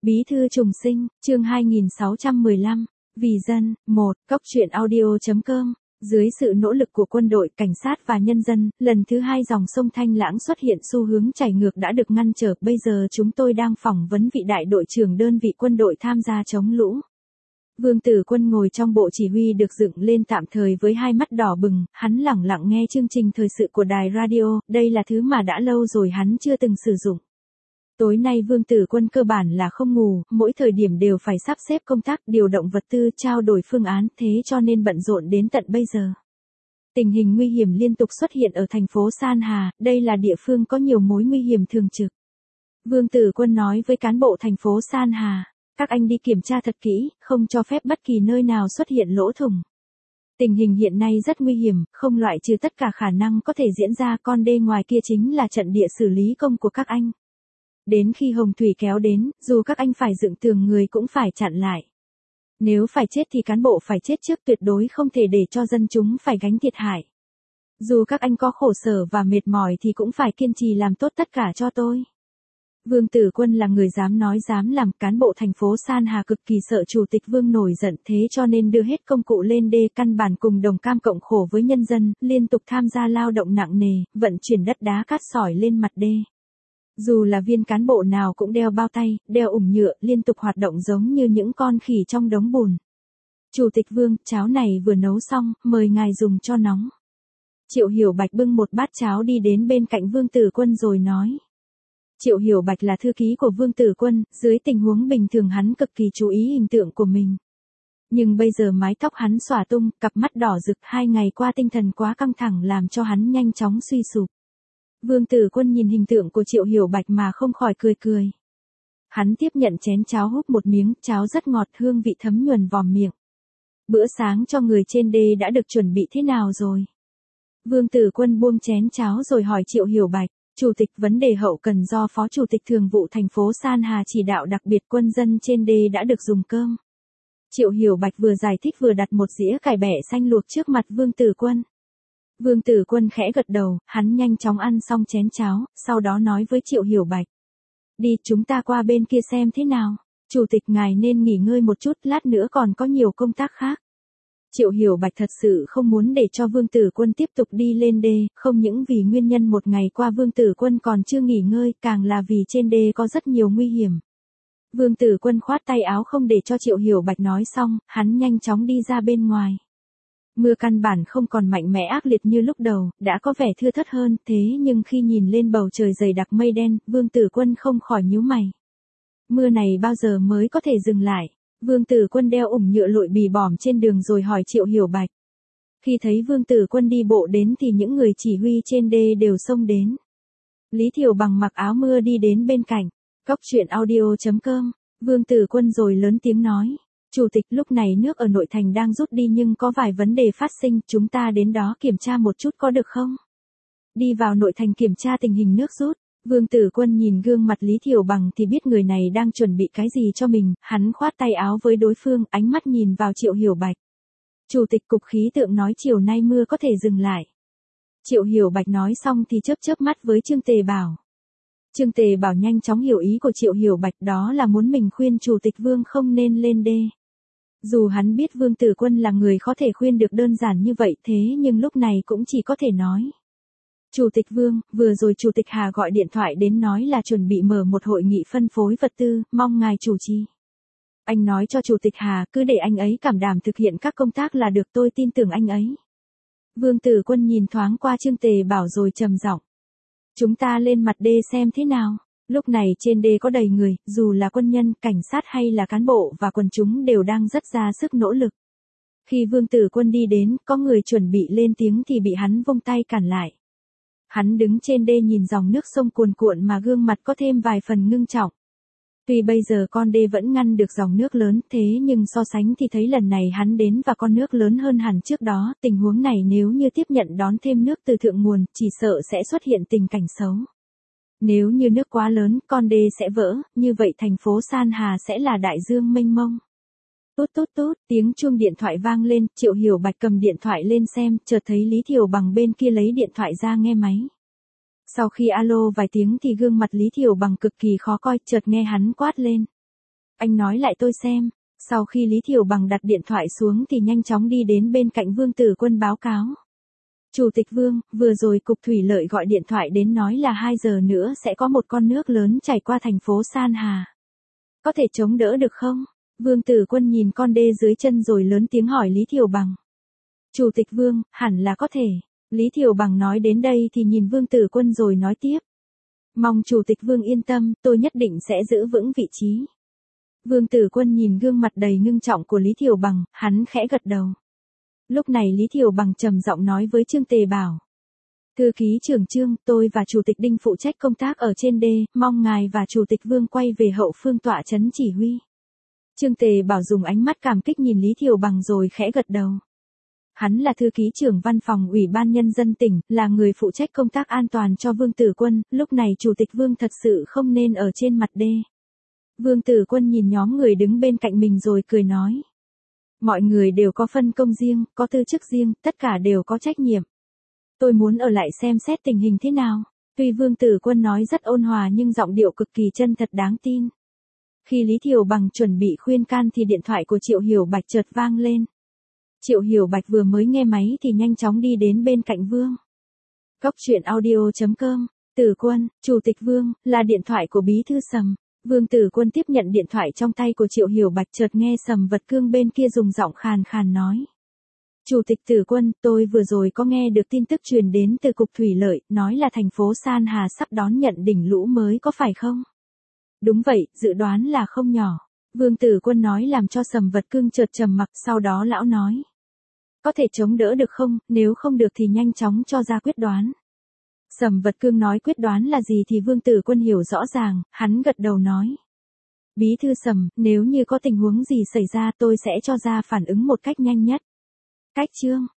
Bí thư trùng sinh, chương 2615, Vì dân, 1, Cóc truyện audio.com. Dưới sự nỗ lực của quân đội, cảnh sát và nhân dân, lần thứ 2 dòng sông Thanh Lãng xuất hiện xu hướng chảy ngược đã được ngăn trở. Bây giờ chúng tôi đang phỏng vấn vị đại đội trưởng đơn vị quân đội tham gia chống lũ. Vương Tử Quân ngồi trong bộ chỉ huy được dựng lên tạm thời với hai mắt đỏ bừng, hắn lẳng lặng nghe chương trình thời sự của đài radio, đây là thứ mà đã lâu rồi hắn chưa từng sử dụng. Tối nay Vương Tử Quân cơ bản là không ngủ, mỗi thời điểm đều phải sắp xếp công tác, điều động vật tư, trao đổi phương án, thế cho nên bận rộn đến tận bây giờ. Tình hình nguy hiểm liên tục xuất hiện ở thành phố San Hà, đây là địa phương có nhiều mối nguy hiểm thường trực. Vương Tử Quân nói với cán bộ thành phố San Hà, các anh đi kiểm tra thật kỹ, không cho phép bất kỳ nơi nào xuất hiện lỗ thủng. Tình hình hiện nay rất nguy hiểm, không loại trừ tất cả khả năng có thể diễn ra, con đê ngoài kia chính là trận địa xử lý công của các anh. Đến khi hồng thủy kéo đến, dù các anh phải dựng tường người cũng phải chặn lại. Nếu phải chết thì cán bộ phải chết trước, tuyệt đối không thể để cho dân chúng phải gánh thiệt hại. Dù các anh có khổ sở và mệt mỏi thì cũng phải kiên trì làm tốt tất cả cho tôi. Vương Tử Quân là người dám nói dám làm, cán bộ thành phố San Hà cực kỳ sợ Chủ tịch Vương nổi giận, thế cho nên đưa hết công cụ lên đê, căn bản cùng đồng cam cộng khổ với nhân dân, liên tục tham gia lao động nặng nề, vận chuyển đất đá cát sỏi lên mặt đê. Dù là viên cán bộ nào cũng đeo bao tay, đeo ủng nhựa, liên tục hoạt động giống như những con khỉ trong đống bùn. Chủ tịch Vương, cháo này vừa nấu xong, mời ngài dùng cho nóng. Triệu Hiểu Bạch bưng một bát cháo đi đến bên cạnh Vương Tử Quân rồi nói. Triệu Hiểu Bạch là thư ký của Vương Tử Quân, dưới tình huống bình thường hắn cực kỳ chú ý hình tượng của mình. Nhưng bây giờ mái tóc hắn xõa tung, cặp mắt đỏ rực, 2 ngày qua tinh thần quá căng thẳng làm cho hắn nhanh chóng suy sụp. Vương Tử Quân nhìn hình tượng của Triệu Hiểu Bạch mà không khỏi cười cười. Hắn tiếp nhận chén cháo húp một miếng, cháo rất ngọt, hương vị thấm nhuần vào miệng. Bữa sáng cho người trên đê đã được chuẩn bị thế nào rồi? Vương Tử Quân buông chén cháo rồi hỏi Triệu Hiểu Bạch. Chủ tịch, vấn đề hậu cần do Phó Chủ tịch Thường vụ thành phố San Hà chỉ đạo, đặc biệt quân dân trên đê đã được dùng cơm. Triệu Hiểu Bạch vừa giải thích vừa đặt một dĩa cải bẹ xanh luộc trước mặt Vương Tử Quân. Vương Tử Quân khẽ gật đầu, hắn nhanh chóng ăn xong chén cháo, sau đó nói với Triệu Hiểu Bạch. Đi, chúng ta qua bên kia xem thế nào. Chủ tịch ngài nên nghỉ ngơi một chút, lát nữa còn có nhiều công tác khác. Triệu Hiểu Bạch thật sự không muốn để cho Vương Tử Quân tiếp tục đi lên đê, không những vì nguyên nhân một ngày qua Vương Tử Quân còn chưa nghỉ ngơi, càng là vì trên đê có rất nhiều nguy hiểm. Vương Tử Quân khoát tay áo không để cho Triệu Hiểu Bạch nói xong, hắn nhanh chóng đi ra bên ngoài. Mưa căn bản không còn mạnh mẽ ác liệt như lúc đầu, đã có vẻ thưa thớt hơn, thế nhưng khi nhìn lên bầu trời dày đặc mây đen, Vương Tử Quân không khỏi nhíu mày. Mưa này bao giờ mới có thể dừng lại? Vương Tử Quân đeo ủng nhựa lội bì bỏm trên đường rồi hỏi Triệu Hiểu Bạch. Khi thấy Vương Tử Quân đi bộ đến thì những người chỉ huy trên đê đều xông đến. Lý Thiều Bằng mặc áo mưa đi đến bên cạnh. Cóc truyện audio.com. Vương Tử Quân rồi lớn tiếng nói. Chủ tịch, lúc này nước ở nội thành đang rút đi nhưng có vài vấn đề phát sinh, chúng ta đến đó kiểm tra một chút có được không? Đi vào nội thành kiểm tra tình hình nước rút. Vương Tử Quân nhìn gương mặt Lý Thiều Bằng thì biết người này đang chuẩn bị cái gì cho mình, hắn khoát tay áo với đối phương, ánh mắt nhìn vào Triệu Hiểu Bạch. Chủ tịch cục khí tượng nói chiều nay mưa có thể dừng lại. Triệu Hiểu Bạch nói xong thì chớp chớp mắt với Trương Tề Bảo. Trương Tề Bảo nhanh chóng hiểu ý của Triệu Hiểu Bạch, đó là muốn mình khuyên Chủ tịch Vương không nên lên đê. Dù hắn biết Vương Tử Quân là người có thể khuyên được đơn giản như vậy, thế nhưng lúc này cũng chỉ có thể nói. Chủ tịch Vương, vừa rồi Chủ tịch Hà gọi điện thoại đến nói là chuẩn bị mở một hội nghị phân phối vật tư, mong ngài chủ trì. Anh nói cho Chủ tịch Hà cứ để anh ấy cảm đảm thực hiện các công tác là được, tôi tin tưởng anh ấy. Vương Tử Quân nhìn thoáng qua Trương Tề Bảo rồi trầm giọng. Chúng ta lên mặt đê xem thế nào. Lúc này trên đê có đầy người, dù là quân nhân, cảnh sát hay là cán bộ và quần chúng đều đang rất ra sức nỗ lực. Khi Vương Tử Quân đi đến, có người chuẩn bị lên tiếng thì bị hắn vung tay cản lại. Hắn đứng trên đê nhìn dòng nước sông cuồn cuộn mà gương mặt có thêm vài phần ngưng trọng. Tuy bây giờ con đê vẫn ngăn được dòng nước lớn, thế nhưng so sánh thì thấy lần này hắn đến và con nước lớn hơn hẳn trước đó, tình huống này nếu như tiếp nhận đón thêm nước từ thượng nguồn, chỉ sợ sẽ xuất hiện tình cảnh xấu. Nếu như nước quá lớn, con đê sẽ vỡ, như vậy thành phố San Hà sẽ là đại dương mênh mông. Tút tút tút, tiếng chuông điện thoại vang lên, Triệu Hiểu Bạch cầm điện thoại lên xem, chợt thấy Lý Thiều Bằng bên kia lấy điện thoại ra nghe máy. Sau khi alo vài tiếng thì gương mặt Lý Thiều Bằng cực kỳ khó coi, chợt nghe hắn quát lên. anh nói lại tôi xem. Sau khi Lý Thiều Bằng đặt điện thoại xuống thì nhanh chóng đi đến bên cạnh Vương Tử Quân báo cáo. Chủ tịch Vương, vừa rồi Cục Thủy lợi gọi điện thoại đến nói là 2 giờ nữa sẽ có một con nước lớn chảy qua thành phố San Hà. Có thể chống đỡ được không? Vương Tử Quân nhìn con đê dưới chân rồi lớn tiếng hỏi Lý Thiều Bằng. Chủ tịch Vương, hẳn là có thể. Lý Thiều Bằng nói đến đây thì nhìn Vương Tử Quân rồi nói tiếp. Mong Chủ tịch Vương yên tâm, tôi nhất định sẽ giữ vững vị trí. Vương Tử Quân nhìn gương mặt đầy ngưng trọng của Lý Thiều Bằng, hắn khẽ gật đầu. Lúc này Lý Thiều Bằng trầm giọng nói với Trương Tề Bảo. Thư ký trưởng Trương, tôi và Chủ tịch Đinh phụ trách công tác ở trên đê, mong ngài và Chủ tịch Vương quay về hậu phương tọa trấn chỉ huy. Trương Tề Bảo dùng ánh mắt cảm kích nhìn Lý Thiều Bằng rồi khẽ gật đầu. Hắn là thư ký trưởng văn phòng Ủy ban Nhân dân tỉnh, là người phụ trách công tác an toàn cho Vương Tử Quân, lúc này Chủ tịch Vương thật sự không nên ở trên mặt đê. Vương Tử Quân nhìn nhóm người đứng bên cạnh mình rồi cười nói. Mọi người đều có phân công riêng, có tư chức riêng, tất cả đều có trách nhiệm. Tôi muốn ở lại xem xét tình hình thế nào. Tuy Vương Tử Quân nói rất ôn hòa nhưng giọng điệu cực kỳ chân thật đáng tin. Khi Lý Thiều Bằng chuẩn bị khuyên can thì điện thoại của Triệu Hiểu Bạch chợt vang lên. Triệu Hiểu Bạch vừa mới nghe máy thì nhanh chóng đi đến bên cạnh Vương. Cốc truyện audio.com, Tử Quân, Chủ tịch Vương, là điện thoại của Bí thư Sầm. Vương Tử Quân tiếp nhận điện thoại trong tay của Triệu Hiểu Bạch chợt nghe Sầm Vật Cương bên kia dùng giọng khàn khàn nói. Chủ tịch Tử Quân, tôi vừa rồi có nghe được tin tức truyền đến từ Cục Thủy lợi, nói là thành phố San Hà sắp đón nhận đỉnh lũ mới có phải không? Đúng vậy, dự đoán là không nhỏ. Vương Tử Quân nói làm cho Sầm Vật Cương chợt trầm mặc, sau đó lão nói. Có thể chống đỡ được không, nếu không được thì nhanh chóng cho ra quyết đoán. Sầm Vật Cương nói quyết đoán là gì thì Vương Tử Quân hiểu rõ ràng, hắn gật đầu nói. Bí thư Sầm, nếu như có tình huống gì xảy ra tôi sẽ cho ra phản ứng một cách nhanh nhất. Cách chương